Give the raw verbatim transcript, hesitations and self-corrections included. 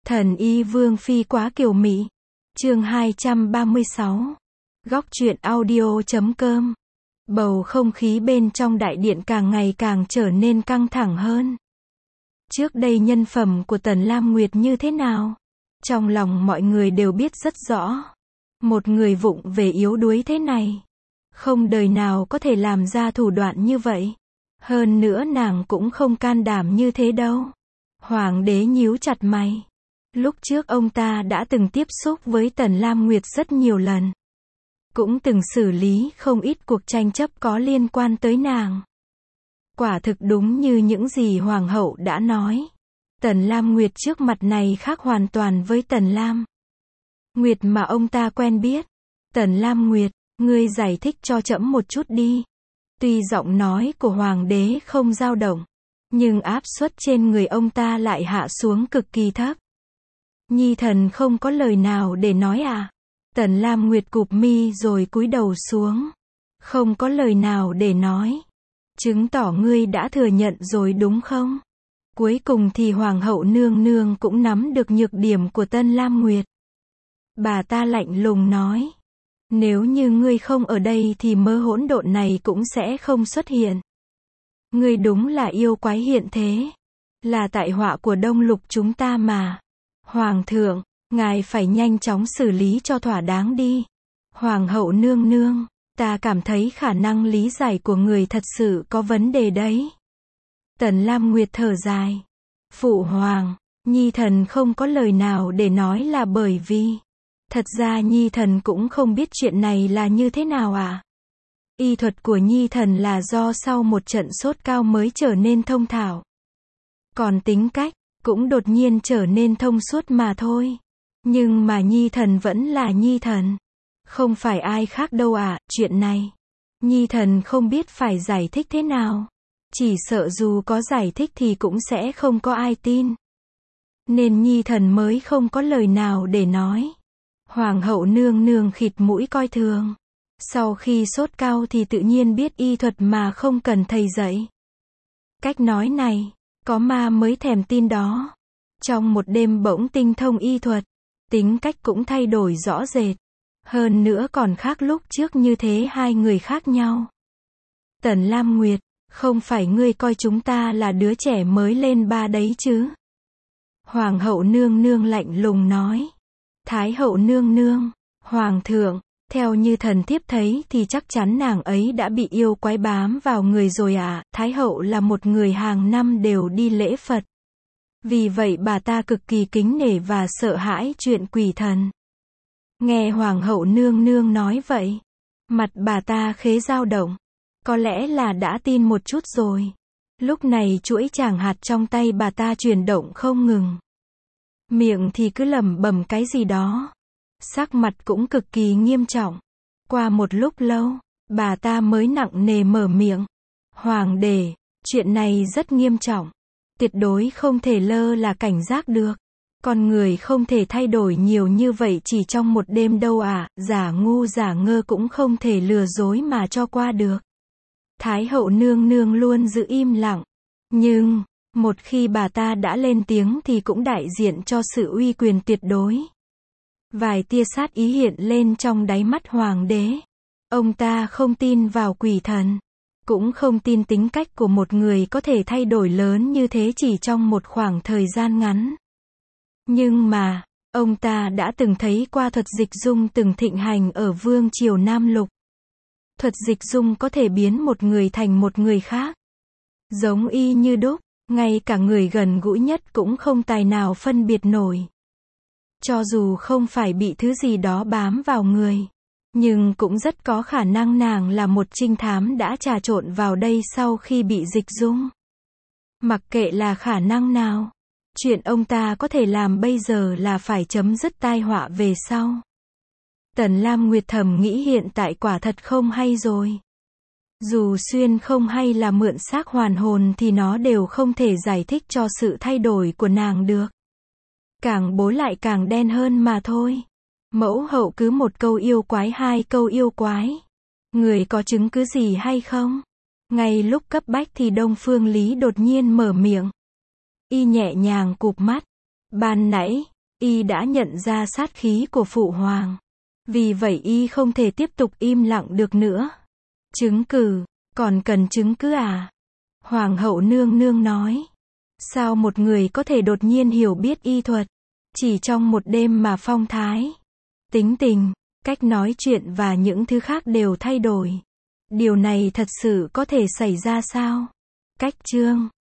Thần y Vương Phi quá kiều mị. Chương hai trăm ba mươi sáu. Góc truyện audio chấm com. Bầu không khí bên trong đại điện càng ngày càng trở nên căng thẳng hơn. Trước đây nhân phẩm của Tần Lam Nguyệt như thế nào? Trong lòng mọi người đều biết rất rõ. Một người vụng về yếu đuối thế này, không đời nào có thể làm ra thủ đoạn như vậy. Hơn nữa nàng cũng không can đảm như thế đâu. Hoàng đế nhíu chặt mày. Lúc trước ông ta đã từng tiếp xúc với Tần Lam Nguyệt rất nhiều lần. Cũng từng xử lý không ít cuộc tranh chấp có liên quan tới nàng. Quả thực đúng như những gì Hoàng hậu đã nói. Tần Lam Nguyệt trước mặt này khác hoàn toàn với Tần Lam Nguyệt mà ông ta quen biết. Tần Lam Nguyệt, ngươi giải thích cho trẫm một chút đi. Tuy giọng nói của Hoàng đế không dao động, nhưng áp suất trên người ông ta lại hạ xuống cực kỳ thấp. Nhi thần không có lời nào để nói à? Tần Lam Nguyệt cụp mi rồi cúi đầu xuống. Không có lời nào để nói. Chứng tỏ ngươi đã thừa nhận rồi đúng không? Cuối cùng thì Hoàng hậu nương nương cũng nắm được nhược điểm của Tần Lam Nguyệt. Bà ta lạnh lùng nói. Nếu như ngươi không ở đây thì mơ hỗn độn này cũng sẽ không xuất hiện. Ngươi đúng là yêu quái hiện thế. Là tại họa của Đông Lục chúng ta mà. Hoàng thượng, ngài phải nhanh chóng xử lý cho thỏa đáng đi. Hoàng hậu nương nương, ta cảm thấy khả năng lý giải của người thật sự có vấn đề đấy. Tần Lam Nguyệt thở dài. Phụ hoàng, Nhi thần không có lời nào để nói là bởi vì thật ra Nhi thần cũng không biết chuyện này là như thế nào à. Y thuật của Nhi thần là do sau một trận sốt cao mới trở nên thông thạo. Còn tính cách cũng đột nhiên trở nên thông suốt mà thôi. Nhưng mà Nhi thần vẫn là Nhi thần. Không phải ai khác đâu ạ, chuyện này. Nhi thần không biết phải giải thích thế nào. Chỉ sợ dù có giải thích thì cũng sẽ không có ai tin. Nên Nhi thần mới không có lời nào để nói. Hoàng hậu nương nương khịt mũi coi thường. Sau khi sốt cao thì tự nhiên biết y thuật mà không cần thầy dạy. Cách nói này, có ma mới thèm tin đó. Trong một đêm bỗng tinh thông y thuật, tính cách cũng thay đổi rõ rệt. Hơn nữa còn khác lúc trước như thế hai người khác nhau. Tần Lam Nguyệt, không phải ngươi coi chúng ta là đứa trẻ mới lên ba đấy chứ? Hoàng hậu nương nương lạnh lùng nói. Thái hậu nương nương, Hoàng thượng, theo như thần thiếp thấy thì chắc chắn nàng ấy đã bị yêu quái bám vào người rồi à. Thái hậu là một người hàng năm đều đi lễ Phật. Vì vậy bà ta cực kỳ kính nể và sợ hãi chuyện quỷ thần. Nghe Hoàng hậu nương nương nói vậy, mặt bà ta khế dao động. Có lẽ là đã tin một chút rồi. Lúc này chuỗi tràng hạt trong tay bà ta chuyển động không ngừng. Miệng thì cứ lẩm bẩm cái gì đó. Sắc mặt cũng cực kỳ nghiêm trọng. Qua một lúc lâu, bà ta mới nặng nề mở miệng. Hoàng đế, chuyện này rất nghiêm trọng. Tuyệt đối không thể lơ là cảnh giác được. Con người không thể thay đổi nhiều như vậy chỉ trong một đêm đâu à. Giả ngu giả ngơ cũng không thể lừa dối mà cho qua được. Thái hậu nương nương luôn giữ im lặng. Nhưng, một khi bà ta đã lên tiếng thì cũng đại diện cho sự uy quyền tuyệt đối. Vài tia sát ý hiện lên trong đáy mắt hoàng đế. Ông ta không tin vào quỷ thần. Cũng không tin tính cách của một người có thể thay đổi lớn như thế chỉ trong một khoảng thời gian ngắn. Nhưng mà, ông ta đã từng thấy qua thuật dịch dung từng thịnh hành ở vương triều Nam Lục. Thuật dịch dung có thể biến một người thành một người khác. Giống y như đúc, ngay cả người gần gũi nhất cũng không tài nào phân biệt nổi. Cho dù không phải bị thứ gì đó bám vào người, nhưng cũng rất có khả năng nàng là một trinh thám đã trà trộn vào đây sau khi bị dịch dung. Mặc kệ là khả năng nào, chuyện ông ta có thể làm bây giờ là phải chấm dứt tai họa về sau. Tần Lam Nguyệt thầm nghĩ hiện tại quả thật không hay rồi. Dù xuyên không hay là mượn xác hoàn hồn thì nó đều không thể giải thích cho sự thay đổi của nàng được. Càng bối lại càng đen hơn mà thôi. Mẫu hậu cứ một câu yêu quái hai câu yêu quái. Người có chứng cứ gì hay không? Ngay lúc cấp bách thì Đông Phương Lý đột nhiên mở miệng. Y nhẹ nhàng cụp mắt. Ban nãy, Y đã nhận ra sát khí của phụ hoàng. Vì vậy Y không thể tiếp tục im lặng được nữa. Chứng cứ, còn cần chứng cứ à? Hoàng hậu nương nương nói. Sao một người có thể đột nhiên hiểu biết y thuật? Chỉ trong một đêm mà phong thái, tính tình, cách nói chuyện và những thứ khác đều thay đổi. Điều này thật sự có thể xảy ra sao? Cách chương